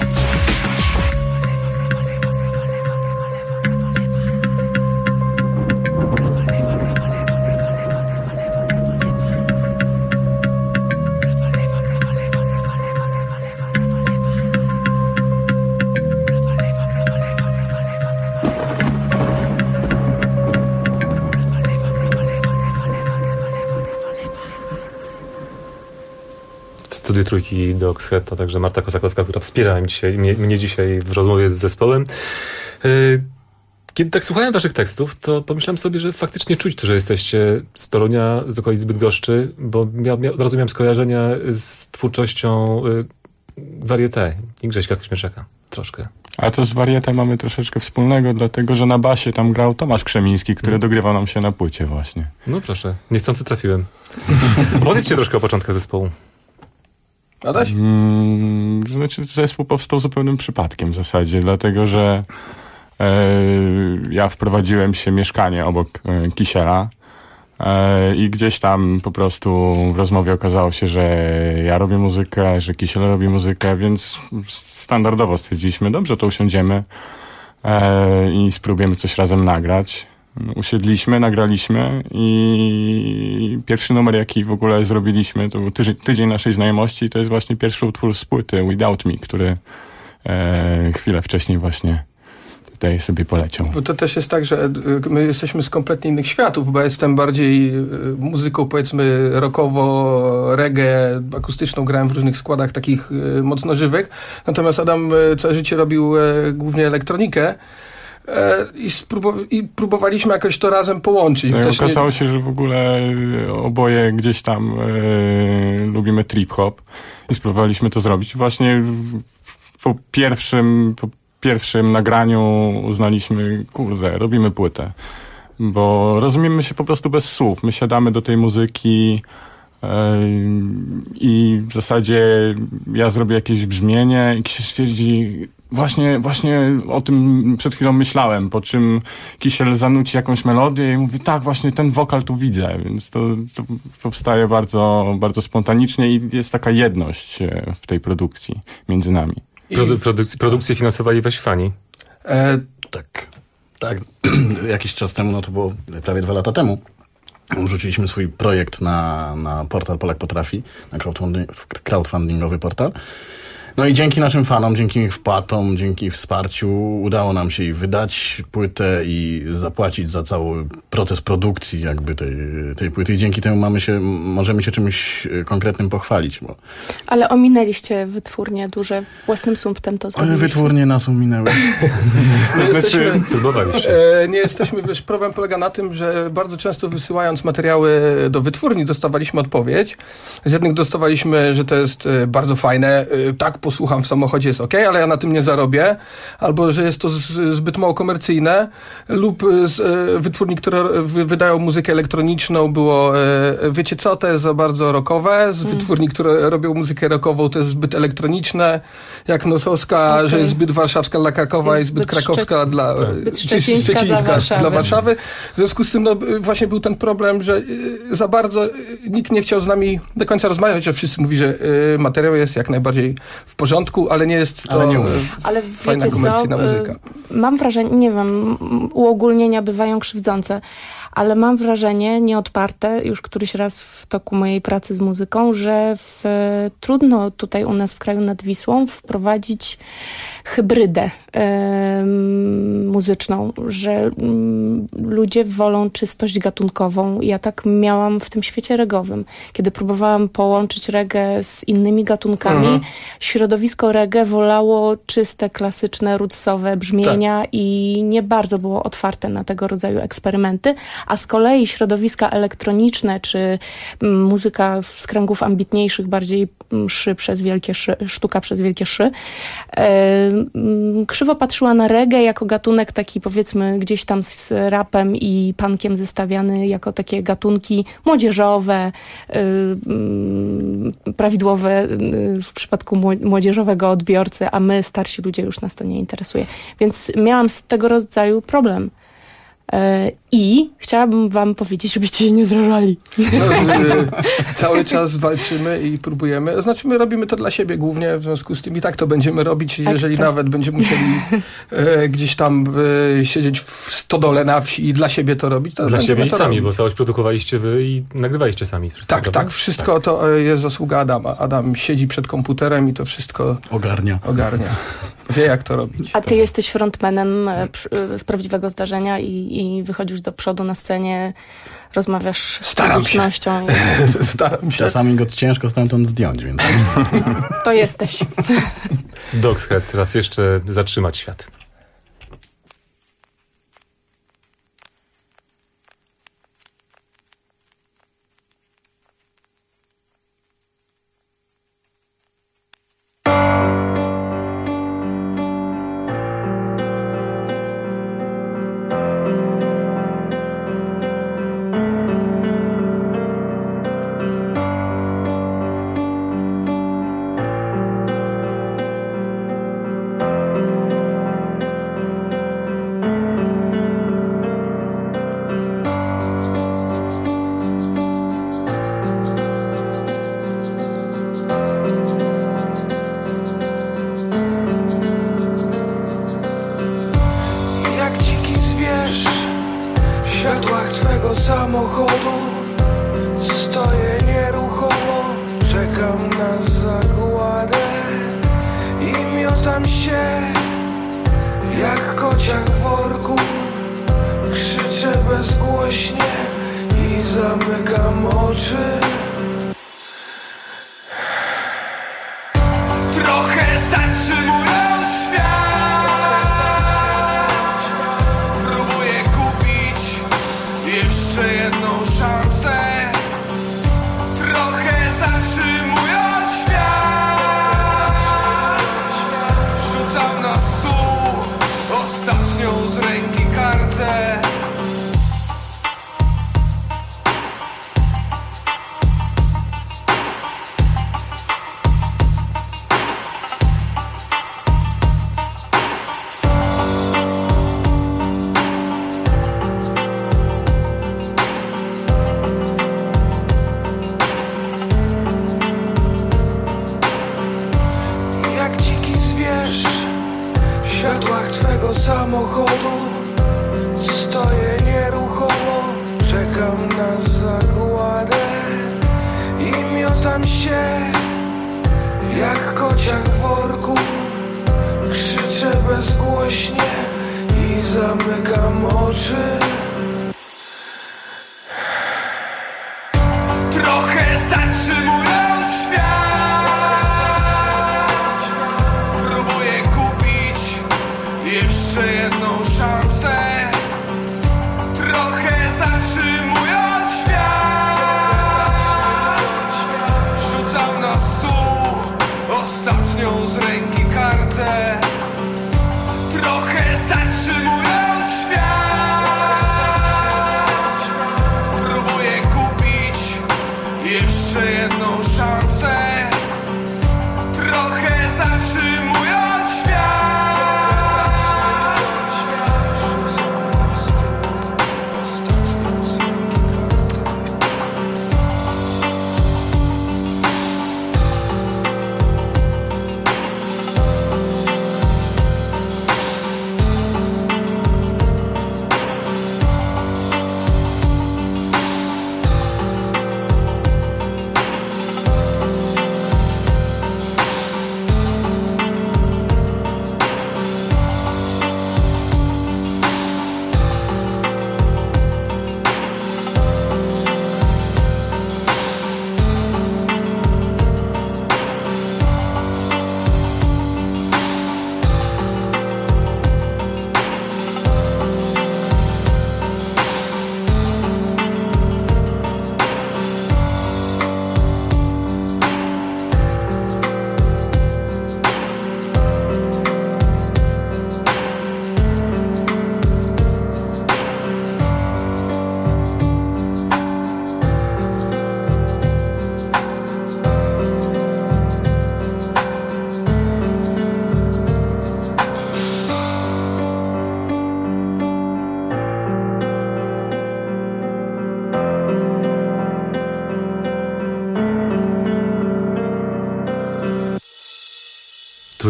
W studiu Trójki do Oxhead, a także Marta Kosakowska, która wspiera mnie dzisiaj w rozmowie z zespołem. Kiedy tak słuchałem waszych tekstów, to pomyślałem sobie, że faktycznie czuć to, że jesteście z Torunia, z okolic Bydgoszczy, bo od razu miałem skojarzenia z twórczością Varieté i Grześka Kośmieszaka. Troszkę. A to z Varieté mamy troszeczkę wspólnego, dlatego że na basie tam grał Tomasz Krzemiński, który dogrywał nam się na płycie właśnie. No proszę, niechcący trafiłem. Opowiedzcie troszkę o początkach zespołu. Adaś? Znaczy, zespół powstał zupełnym przypadkiem w zasadzie, dlatego że ja wprowadziłem się mieszkanie obok Kisiela i gdzieś tam po prostu w rozmowie okazało się, że ja robię muzykę, że Kisiel robi muzykę, więc standardowo stwierdziliśmy, dobrze, to usiądziemy i spróbujemy coś razem nagrać. Usiedliśmy, nagraliśmy i pierwszy numer, jaki w ogóle zrobiliśmy, to był tydzień naszej znajomości i to jest właśnie pierwszy utwór z płyty Without Me, który chwilę wcześniej właśnie tutaj sobie poleciał. Bo to też jest tak, że my jesteśmy z kompletnie innych światów, bo jestem bardziej muzyką, powiedzmy, rockowo, reggae, akustyczną, grałem w różnych składach takich mocno żywych, natomiast Adam całe życie robił głównie elektronikę. I próbowaliśmy jakoś to razem połączyć. No okazało się, że w ogóle oboje gdzieś tam lubimy trip-hop i spróbowaliśmy to zrobić. Właśnie po pierwszym nagraniu uznaliśmy, kurde, robimy płytę. Bo rozumiemy się po prostu bez słów. My siadamy do tej muzyki i w zasadzie ja zrobię jakieś brzmienie i Kisiel stwierdzi, właśnie o tym przed chwilą myślałem, po czym Kisiel zanuci jakąś melodię i mówi, tak, właśnie ten wokal tu widzę, więc to powstaje bardzo, bardzo spontanicznie i jest taka jedność w tej produkcji między nami. Produkcję finansowali wasi fani? Tak. Jakiś czas temu, no to było prawie 2 lata temu, wrzuciliśmy swój projekt na portal Polak Potrafi, na crowdfundingowy portal. No i dzięki naszym fanom, dzięki ich wpłatom, dzięki ich wsparciu udało nam się i wydać płytę i zapłacić za cały proces produkcji jakby tej płyty i dzięki temu możemy się czymś konkretnym pochwalić. Bo... Ale ominęliście wytwórnie duże, własnym sumptem to zrobiliście. Wytwórnie nas ominęły. Nie jesteśmy, wiesz, problem polega na tym, że bardzo często wysyłając materiały do wytwórni dostawaliśmy odpowiedź. Z jednych dostawaliśmy, że to jest bardzo fajne, tak, posłucham w samochodzie, jest okej, ale ja na tym nie zarobię, albo że jest to zbyt mało komercyjne, lub z wytwórni, które wydają muzykę elektroniczną, było wiecie co, to jest za bardzo rockowe, z wytwórni, które robią muzykę rockową, to jest zbyt elektroniczne, jak Nosowska, że jest zbyt warszawska dla Krakowa i zbyt krakowska dla Szczecińska dla Warszawy. W związku z tym właśnie był ten problem, że za bardzo nikt nie chciał z nami do końca rozmawiać, chociaż wszyscy mówi, że materiał jest jak najbardziej w porządku, ale nie jest to fajna komercyjna muzyka. Mam wrażenie, nie wiem, uogólnienia bywają krzywdzące, ale mam wrażenie, nieodparte, już któryś raz w toku mojej pracy z muzyką, że trudno tutaj u nas w kraju nad Wisłą wprowadzić hybrydę muzyczną, że ludzie wolą czystość gatunkową. Ja tak miałam w tym świecie reggae'owym. Kiedy próbowałam połączyć reggae z innymi gatunkami, środowisko reggae wolało czyste, klasyczne, rootsowe brzmienia i nie bardzo było otwarte na tego rodzaju eksperymenty, a z kolei środowiska elektroniczne, czy muzyka z kręgów ambitniejszych, bardziej sztuka przez wielkie szy, krzywo patrzyła na reggae jako gatunek taki, powiedzmy, gdzieś tam z rapem i punkiem zestawiany jako takie gatunki młodzieżowe, prawidłowe w przypadku młodzieżowego odbiorcy, a my, starsi ludzie, już nas to nie interesuje. Więc miałam z tego rodzaju problem. I chciałabym wam powiedzieć, żebyście się nie zrażali. Cały czas walczymy i próbujemy. Znaczy my robimy to dla siebie głównie, w związku z tym i tak to będziemy robić, jeżeli nawet będziemy musieli gdzieś tam siedzieć w stodole na wsi i dla siebie to robić. To dla siebie i sami, robić. Bo całość produkowaliście wy i nagrywaliście sami. Wszystko, tak, wszystko to jest zasługa Adama. Adam siedzi przed komputerem i to wszystko ogarnia. Wie, jak to robić. A ty jesteś frontmanem z prawdziwego zdarzenia i wychodzisz do przodu na scenie, rozmawiasz z publicznością. Staram się. Czasami go ciężko stamtąd zdjąć, więc... To jesteś. Dog's Head, raz jeszcze zatrzymać świat.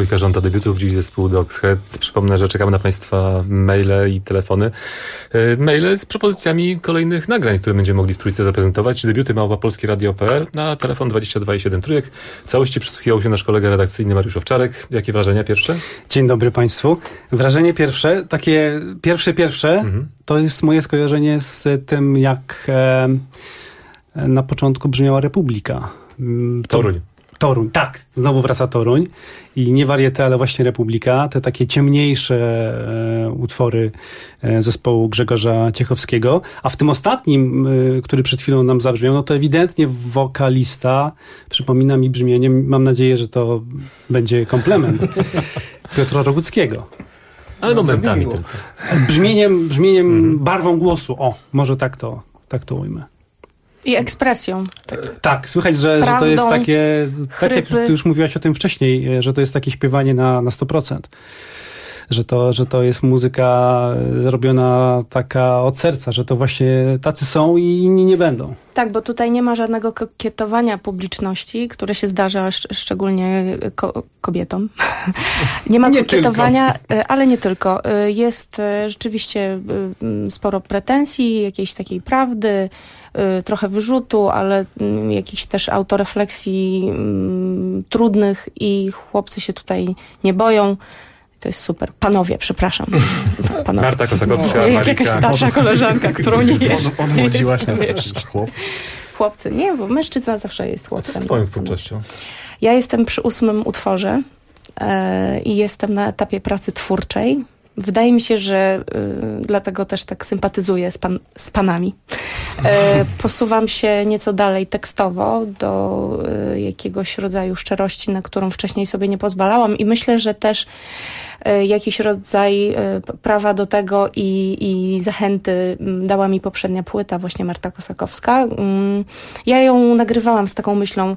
Trójka żąda debiutów, dziś zespół Dogs Head. Przypomnę, że czekamy na Państwa maile i telefony. Maile z propozycjami kolejnych nagrań, które będziemy mogli w Trójce zaprezentować. Debiuty @polskieradio.pl na telefon 22,7 Trójek. W całości przysłuchiwał się nasz kolega redakcyjny Mariusz Owczarek. Jakie wrażenia pierwsze? Dzień dobry Państwu. Wrażenie pierwsze, takie pierwsze, to jest moje skojarzenie z tym, jak na początku brzmiała Republika. Toruń, tak. Znowu wraca Toruń. I nie Varieté, ale właśnie Republika. Te takie ciemniejsze utwory zespołu Grzegorza Ciechowskiego. A w tym ostatnim, który przed chwilą nam zabrzmiał, no to ewidentnie wokalista przypomina mi brzmieniem, mam nadzieję, że to będzie komplement, Piotra Roguckiego. Ale momentami tylko. Brzmieniem, barwą głosu. O, może tak to ujmę. I ekspresją. Tak, słychać, że to jest takie, tak jak ty już mówiłaś o tym wcześniej, że to jest takie śpiewanie na 100%. Że to jest muzyka robiona taka od serca, że to właśnie tacy są i inni nie będą. Tak, bo tutaj nie ma żadnego kokietowania publiczności, które się zdarza szczególnie kobietom. Nie ma kokietowania, ale nie tylko. Jest rzeczywiście sporo pretensji, jakiejś takiej prawdy, trochę wyrzutu, ale jakichś też autorefleksji trudnych i chłopcy się tutaj nie boją. To jest super. Panowie, przepraszam. Panowie. Marta Kosakowska, jak jakaś starsza koleżanka, którą nie wiesz. Odmłodziłaś nas Chłopcy. Nie, bo mężczyzna zawsze jest chłopcem. Co z twoją twórczością? Ja jestem przy 8 utworze i jestem na etapie pracy twórczej. Wydaje mi się, że dlatego też tak sympatyzuję z panami. Posuwam się nieco dalej tekstowo do jakiegoś rodzaju szczerości, na którą wcześniej sobie nie pozwalałam i myślę, że też jakiś rodzaj prawa do tego i zachęty dała mi poprzednia płyta, właśnie Marta Kosakowska. Ja ją nagrywałam z taką myślą,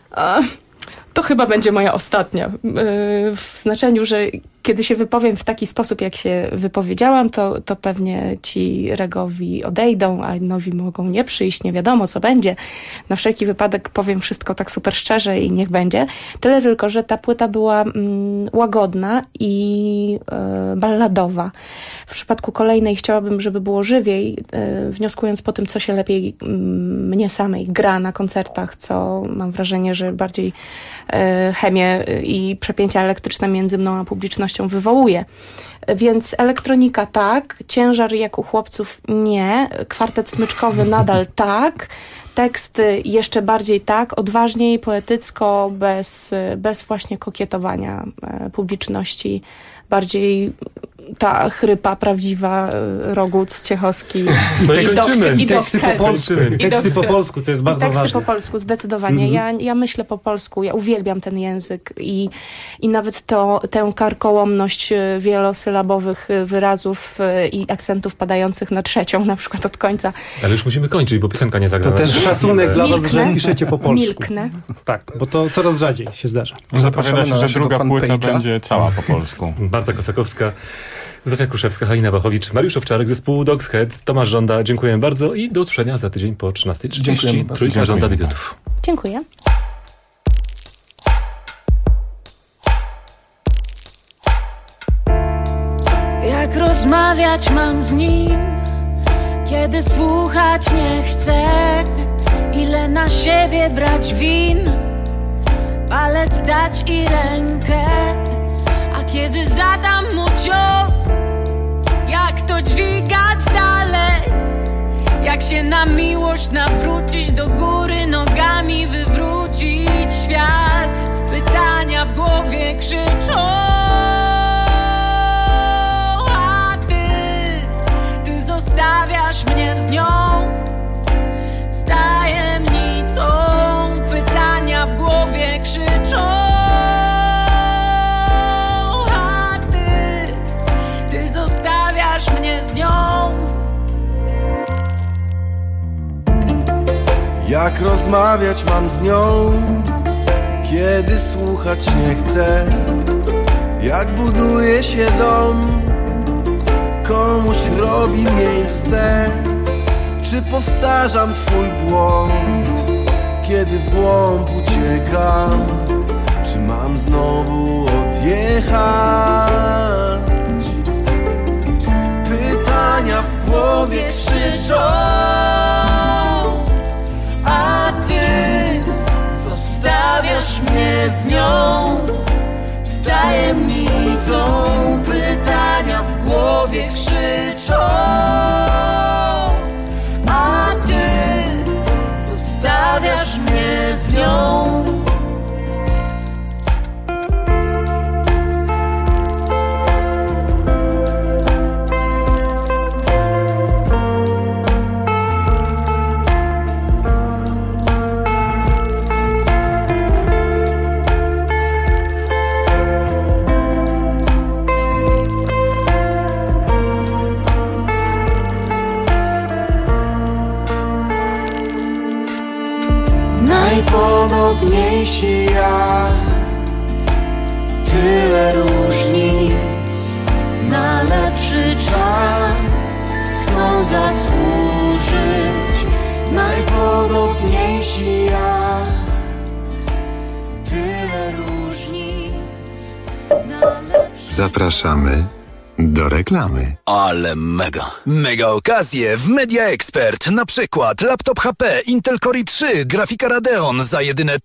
to chyba będzie moja ostatnia. W znaczeniu, że kiedy się wypowiem w taki sposób, jak się wypowiedziałam, to pewnie ci regowi odejdą, a nowi mogą nie przyjść, nie wiadomo co będzie. Na wszelki wypadek powiem wszystko tak super szczerze i niech będzie. Tyle tylko, że ta płyta była łagodna i balladowa. W przypadku kolejnej chciałabym, żeby było żywiej, wnioskując po tym, co się lepiej mnie samej gra na koncertach, co mam wrażenie, że bardziej chemię i przepięcia elektryczne między mną a publicznością wywołuje. Więc elektronika tak, ciężar jak u chłopców nie, kwartet smyczkowy nadal tak, teksty jeszcze bardziej tak, odważniej, poetycko, bez właśnie kokietowania publiczności, bardziej ta chrypa prawdziwa, Roguc, Ciechowski i teksty po polsku, to jest bardzo ważne. Teksty po polsku, zdecydowanie. Ja myślę po polsku, ja uwielbiam ten język i nawet tę karkołomność wielosylabowych wyrazów i akcentów padających na trzecią, na przykład od końca. Ale już musimy kończyć, bo piosenka nie zagrała. To też szacunek dla was, że piszecie po polsku. Milknę. Tak, bo to coraz rzadziej się zdarza. Zapowiada się, że druga płyta będzie cała po polsku. Marta Kosakowska, Zofia Kruszewska, Halina Wachowicz, Mariusz Owczarek, zespół Dogs Head, Tomasz Żąda. Dziękuję bardzo i do usłyszenia za tydzień po 13:30. Trójka żąda debiutów. Dziękuję. Jak rozmawiać mam z nim, kiedy słuchać nie chcę? Ile na siebie brać win, palec dać i rękę? A kiedy zadam mu cios, jak to dźwigać dalej? Jak się na miłość nawrócić, do góry nogami wywrócić świat? Pytania w głowie krzyczą, a ty zostawiasz mnie z nią, z tajemnicą. Pytania w głowie krzyczą, a ty zostawiasz mnie z nią. Jak rozmawiać mam z nią, kiedy słuchać nie chcę? Jak buduje się dom, komuś robi miejsce? Czy powtarzam twój błąd, kiedy w głąb uciekam? Czy mam znowu odjechać? jechać. Pytania w głowie krzyczą, a ty zostawiasz mnie z nią, z tajemnicą. Pytania w głowie krzyczą, a ty zostawiasz mnie z nią. Najpomogniejsi ja, tyle różnic, na lepszy czas chcą zasłużyć. Najpodobniejsi ja, tyle różnic, na lepszy. Zapraszamy do reklamy. Ale mega okazje w Media Expert. Na przykład laptop HP Intel Core i3, grafika Radeon za jedyne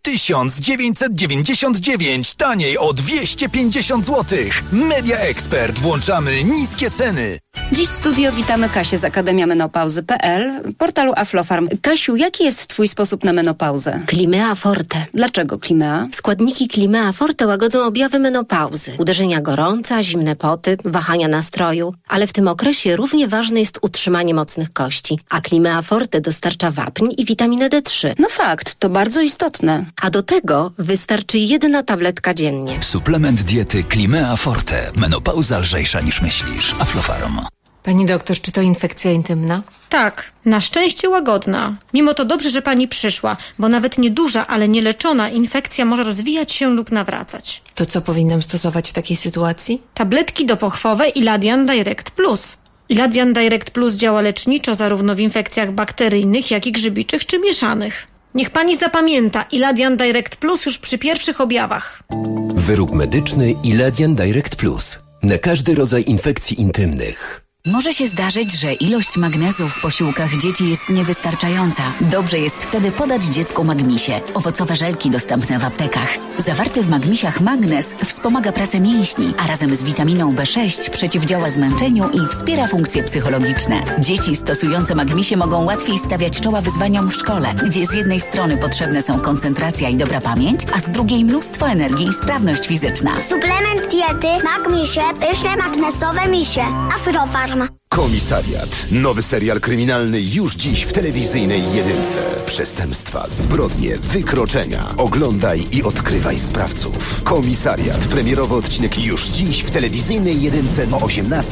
1999, taniej o 250 zł. Media Expert. Włączamy niskie ceny. Dziś w studio witamy Kasię z Akademia Menopauzy.pl, portalu Aflofarm. Kasiu, jaki jest twój sposób na menopauzę? Climea Forte. Dlaczego Climea? Składniki Climea Forte łagodzą objawy menopauzy. Uderzenia gorąca, zimne poty, wahania nastroju. Ale w tym okresie równie ważne jest utrzymanie mocnych kości. A Climea Forte dostarcza wapń i witaminę D3. No fakt, to bardzo istotne. A do tego wystarczy 1 tabletka dziennie. Suplement diety Climea Forte. Menopauza lżejsza niż myślisz. Aflofarm. Pani doktor, czy to infekcja intymna? Tak, na szczęście łagodna. Mimo to dobrze, że pani przyszła, bo nawet nieduża, ale nieleczona infekcja może rozwijać się lub nawracać. To co powinnam stosować w takiej sytuacji? Tabletki dopochwowe Iladian Direct Plus. Iladian Direct Plus działa leczniczo zarówno w infekcjach bakteryjnych, jak i grzybiczych czy mieszanych. Niech pani zapamięta Iladian Direct Plus już przy pierwszych objawach. Wyrób medyczny Iladian Direct Plus. Na każdy rodzaj infekcji intymnych. Może się zdarzyć, że ilość magnezu w posiłkach dzieci jest niewystarczająca. Dobrze jest wtedy podać dziecku Magmisie. Owocowe żelki dostępne w aptekach. Zawarty w Magmisiach magnez wspomaga pracę mięśni, a razem z witaminą B6 przeciwdziała zmęczeniu i wspiera funkcje psychologiczne. Dzieci stosujące Magmisie mogą łatwiej stawiać czoła wyzwaniom w szkole, gdzie z jednej strony potrzebne są koncentracja i dobra pamięć, a z drugiej mnóstwo energii i sprawność fizyczna. Suplement diety Magmisie, pyszne magnesowe misie. Aflofarm. Komisariat. Nowy serial kryminalny już dziś w telewizyjnej jedynce. Przestępstwa, zbrodnie, wykroczenia. Oglądaj i odkrywaj sprawców. Komisariat. Premierowy odcinek już dziś w telewizyjnej jedynce o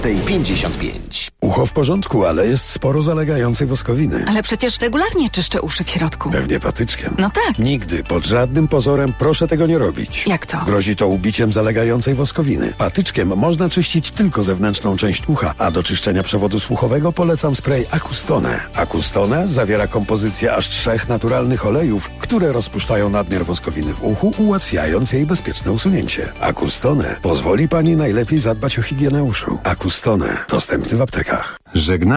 18:55. Ucho w porządku, ale jest sporo zalegającej woskowiny. Ale przecież regularnie czyszczę uszy w środku. Pewnie patyczkiem. No tak. Nigdy, pod żadnym pozorem proszę tego nie robić. Jak to? Grozi to ubiciem zalegającej woskowiny. Patyczkiem można czyścić tylko zewnętrzną część ucha, a do czyszczenia przewodu słuchowego polecam spray Acustone. Acustone zawiera kompozycję aż 3 naturalnych olejów, które rozpuszczają nadmiar woskowiny w uchu, ułatwiając jej bezpieczne usunięcie. Acustone pozwoli pani najlepiej zadbać o higienę uszu. Acustone dostępny w aptekach. Żegna